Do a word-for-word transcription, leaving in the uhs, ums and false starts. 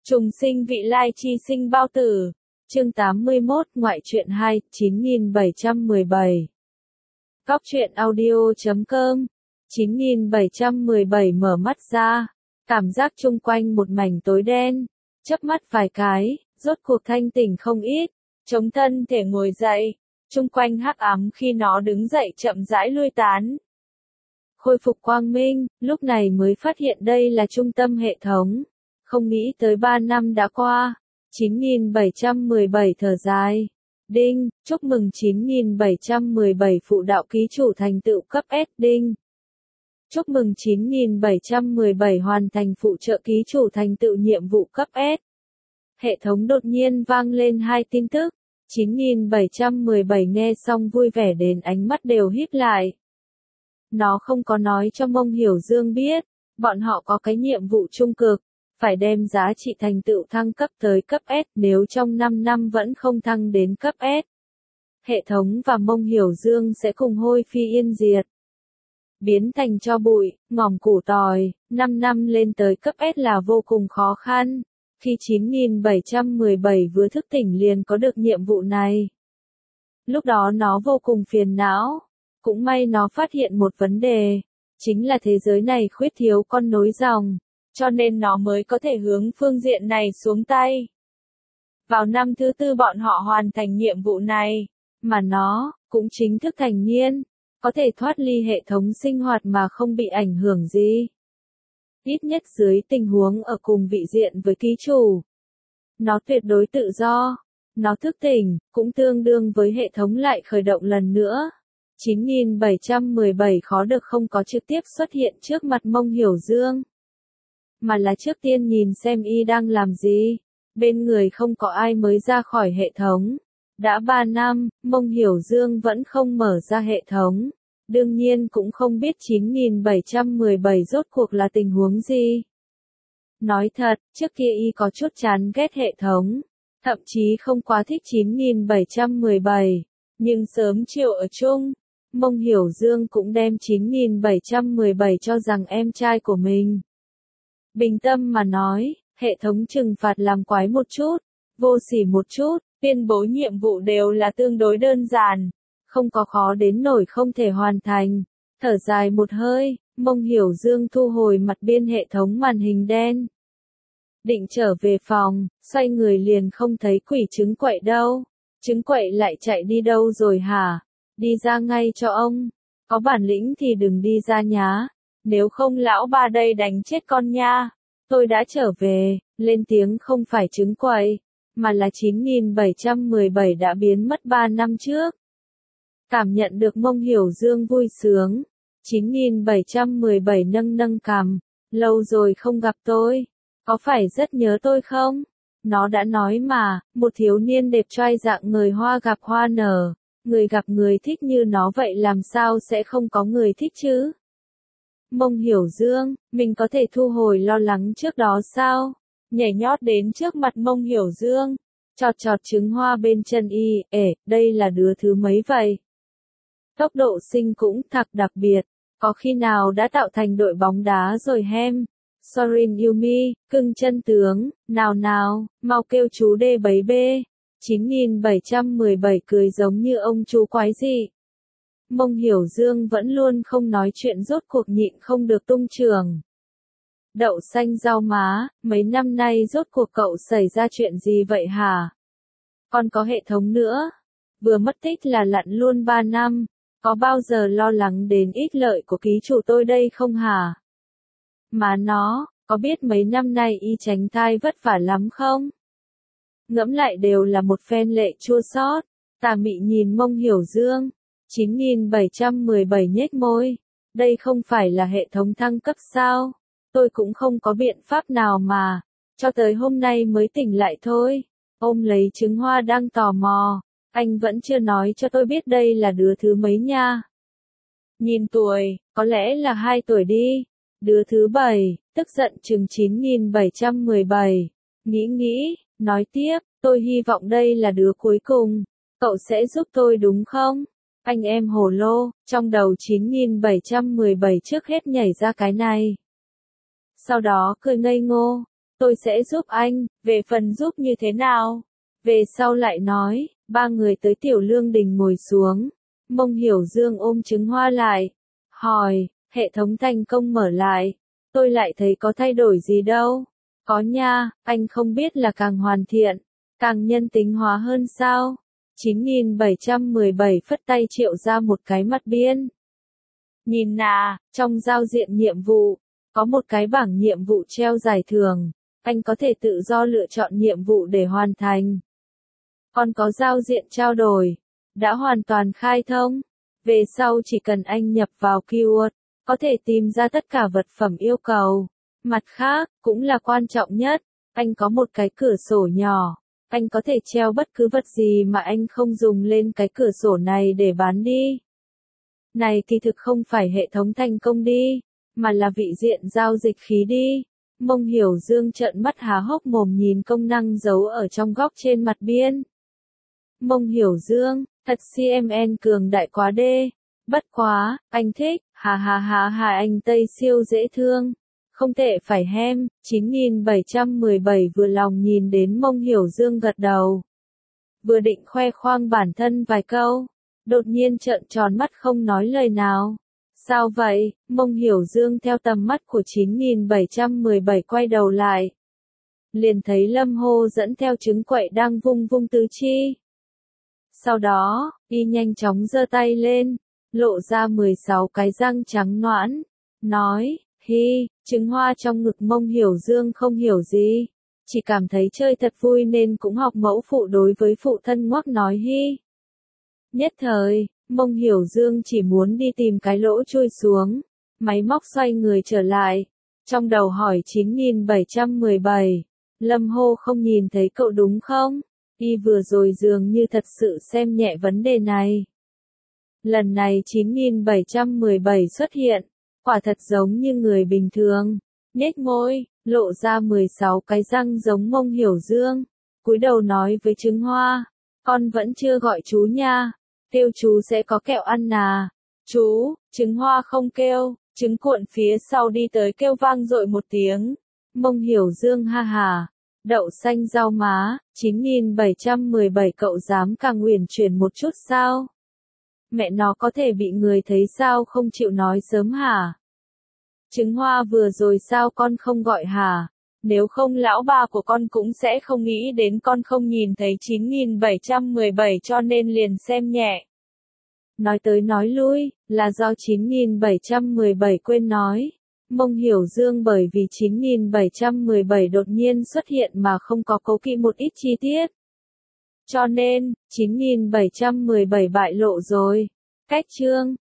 Trùng sinh vị lai chi sinh bao tử. Chương tám mươi mốt Ngoại truyện hai, chín nghìn bảy trăm mười bảy. Góc truyện audio chấm com. chín nghìn bảy trăm mười bảy mở mắt ra. Cảm giác chung quanh một mảnh tối đen. Chớp mắt vài cái, rốt cuộc thanh tỉnh không ít. Chống thân thể ngồi dậy. Chung quanh hắc ám khi nó đứng dậy chậm rãi lui tán. Khôi phục quang minh, lúc này mới phát hiện đây là trung tâm hệ thống. Không nghĩ tới ba năm đã qua. chín nghìn bảy trăm mười bảy thở dài. Đinh, chúc mừng chín nghìn bảy trăm mười bảy phụ đạo ký chủ thành tựu cấp S. Đinh. Chúc mừng chín nghìn bảy trăm mười bảy hoàn thành phụ trợ ký chủ thành tựu nhiệm vụ cấp S. Hệ thống đột nhiên vang lên hai tin tức. chín nghìn bảy trăm mười bảy nghe xong vui vẻ đến ánh mắt đều híp lại. Nó không có nói cho Mông Hiểu Dương biết, bọn họ có cái nhiệm vụ trung cực, phải đem giá trị thành tựu thăng cấp tới cấp S, nếu trong năm năm vẫn không thăng đến cấp S. Hệ thống và Mông Hiểu Dương sẽ cùng hôi phi yên diệt. Biến thành tro bụi, ngòm củ tỏi, năm năm lên tới cấp S là vô cùng khó khăn. Khi chín nghìn bảy trăm mười bảy vừa thức tỉnh liền có được nhiệm vụ này. Lúc đó nó vô cùng phiền não. Cũng may nó phát hiện một vấn đề, chính là thế giới này khuyết thiếu con nối dòng, cho nên nó mới có thể hướng phương diện này xuống tay. Vào năm thứ tư bọn họ hoàn thành nhiệm vụ này, mà nó cũng chính thức thành niên, có thể thoát ly hệ thống sinh hoạt mà không bị ảnh hưởng gì. Ít nhất dưới tình huống ở cùng vị diện với ký chủ. Nó tuyệt đối tự do, nó thức tỉnh, cũng tương đương với hệ thống lại khởi động lần nữa. chín nghìn bảy trăm mười bảy khó được không có trực tiếp xuất hiện trước mặt Mông Hiểu Dương. Mà là trước tiên nhìn xem y đang làm gì. Bên người không có ai mới ra khỏi hệ thống. Đã ba năm, Mông Hiểu Dương vẫn không mở ra hệ thống. Đương nhiên cũng không biết chín nghìn bảy trăm mười bảy rốt cuộc là tình huống gì. Nói thật, trước kia y có chút chán ghét hệ thống. Thậm chí không quá thích chín nghìn bảy trăm mười bảy. Nhưng sớm chiều ở chung. Mông Hiểu Dương cũng đem chín nghìn bảy trăm mười bảy cho rằng em trai của mình. Bình tâm mà nói, hệ thống trừng phạt làm quái một chút, vô sỉ một chút, tuyên bố nhiệm vụ đều là tương đối đơn giản, không có khó đến nổi không thể hoàn thành. Thở dài một hơi, Mông Hiểu Dương thu hồi mặt biên hệ thống màn hình đen. Định trở về phòng, xoay người liền không thấy quỷ trứng quậy đâu. Trứng quậy lại chạy đi đâu rồi hả? Đi ra ngay cho ông. Có bản lĩnh thì đừng đi ra nhá. Nếu không lão ba đây đánh chết con nha. Tôi đã trở về, lên tiếng không phải trứng quậy, mà là chín nghìn bảy trăm mười bảy đã biến mất ba năm trước. Cảm nhận được Mông Hiểu Dương vui sướng. chín nghìn bảy trăm mười bảy nâng nâng cằm. Lâu rồi không gặp tôi. Có phải rất nhớ tôi không? Nó đã nói mà, một thiếu niên đẹp trai dạng người hoa gặp hoa nở. Người gặp người thích như nó vậy làm sao sẽ không có người thích chứ? Mông Hiểu Dương, mình có thể thu hồi lo lắng trước đó sao? Nhảy nhót đến trước mặt Mông Hiểu Dương, chọt chọt trứng hoa bên chân y, ể, đây là đứa thứ mấy vậy? Tốc độ sinh cũng thật đặc biệt, có khi nào đã tạo thành đội bóng đá rồi hem? Sorin Yumi, cưng chân tướng, nào nào, mau kêu chú đê bấy bê. chín nghìn bảy trăm mười bảy cười giống như ông chú quái dị. Mông Hiểu Dương vẫn luôn không nói chuyện rốt cuộc nhịn không được tung trường. Đậu xanh rau má, mấy năm nay rốt cuộc cậu xảy ra chuyện gì vậy hả? Còn có hệ thống nữa. Vừa mất tích là lặn luôn ba năm. Có bao giờ lo lắng đến ích lợi của ký chủ tôi đây không hả? Mà nó, có biết mấy năm nay y tránh thai vất vả lắm không? Ngẫm lại đều là một phen lệ chua xót. Tà mị nhìn Mông Hiểu Dương. chín nghìn bảy trăm mười bảy nhếch môi. Đây không phải là hệ thống thăng cấp sao? Tôi cũng không có biện pháp nào mà. Cho tới hôm nay mới tỉnh lại thôi. Ôm lấy trứng hoa đang tò mò. Anh vẫn chưa nói cho tôi biết đây là đứa thứ mấy nha. Nhìn tuổi, có lẽ là hai tuổi đi. Đứa thứ bảy, tức giận chừng chín nghìn bảy trăm mười bảy. Nghĩ nghĩ. Nói tiếp, tôi hy vọng đây là đứa cuối cùng. Cậu sẽ giúp tôi đúng không? Anh em hồ lô, trong đầu chín nghìn bảy trăm mười bảy trước hết nhảy ra cái này. Sau đó cười ngây ngô. tôi sẽ giúp anh, về phần giúp như thế nào? Về sau lại nói, ba người tới Tiểu Lương Đình ngồi xuống. Mông Hiểu Dương ôm trứng hoa lại, hỏi, hệ thống thành công mở lại, tôi lại thấy có thay đổi gì đâu. Có nha, anh không biết là càng hoàn thiện, càng nhân tính hóa hơn sao? chín nghìn bảy trăm mười bảy phất tay triệu ra một cái mặt biên. Nhìn nà, trong giao diện nhiệm vụ, có một cái bảng nhiệm vụ treo giải thưởng, anh có thể tự do lựa chọn nhiệm vụ để hoàn thành. Còn có giao diện trao đổi, đã hoàn toàn khai thông. Về sau chỉ cần anh nhập vào keyword, có thể tìm ra tất cả vật phẩm yêu cầu. Mặt khác, cũng là quan trọng nhất, anh có một cái cửa sổ nhỏ, anh có thể treo bất cứ vật gì mà anh không dùng lên cái cửa sổ này để bán đi. Này kỳ thực không phải hệ thống thành công đi, mà là vị diện giao dịch khí đi. Mông Hiểu Dương trợn mắt há hốc mồm nhìn công năng giấu ở trong góc trên mặt biên. Mông Hiểu Dương, thật xê em en cường đại quá đê. Bất quá, anh thích, hà hà hà hà anh Tây siêu dễ thương. Không tệ phải hem, chín nghìn bảy trăm mười bảy vừa lòng nhìn đến Mông Hiểu Dương gật đầu. Vừa định khoe khoang bản thân vài câu, đột nhiên trợn tròn mắt không nói lời nào. Sao vậy? Mông Hiểu Dương theo tầm mắt của chín nghìn bảy trăm mười bảy quay đầu lại. Liền thấy Lâm Hô dẫn theo trứng quậy đang vung vung tứ chi. Sau đó, y nhanh chóng giơ tay lên, lộ ra mười sáu cái răng trắng nõn, nói, hi, trứng hoa trong ngực Mông Hiểu Dương không hiểu gì, chỉ cảm thấy chơi thật vui nên cũng học mẫu phụ đối với phụ thân ngoắc nói hi. Nhất thời, Mông Hiểu Dương chỉ muốn đi tìm cái lỗ chui xuống, máy móc xoay người trở lại, trong đầu hỏi chín nghìn bảy trăm mười bảy, Lâm Hô không nhìn thấy cậu đúng không? Y vừa rồi dường như thật sự xem nhẹ vấn đề này. Lần này chín nghìn bảy trăm mười bảy xuất hiện, quả thật giống như người bình thường, nhếch môi, lộ ra mười sáu cái răng giống Mông Hiểu Dương, cúi đầu nói với trứng hoa, con vẫn chưa gọi chú nha, kêu chú sẽ có kẹo ăn nà. Chú, trứng hoa không kêu, trứng cuộn phía sau đi tới kêu vang dội một tiếng. Mông Hiểu Dương ha hà, đậu xanh rau má, chín nghìn bảy trăm mười bảy cậu dám càng uyển chuyển một chút sao? Mẹ nó có thể bị người thấy sao không chịu nói sớm hả? Trứng hoa vừa rồi sao con không gọi hả? Nếu không lão bà của con cũng sẽ không nghĩ đến con không nhìn thấy chín nghìn bảy trăm mười bảy cho nên liền xem nhẹ. Nói tới nói lui, là do chín nghìn bảy trăm mười bảy quên nói. Mông Hiểu Dương bởi vì chín nghìn bảy trăm mười bảy đột nhiên xuất hiện mà không có cố kỵ một ít chi tiết. Cho nên, chín nghìn bảy trăm mười bảy bại lộ rồi. Cách chương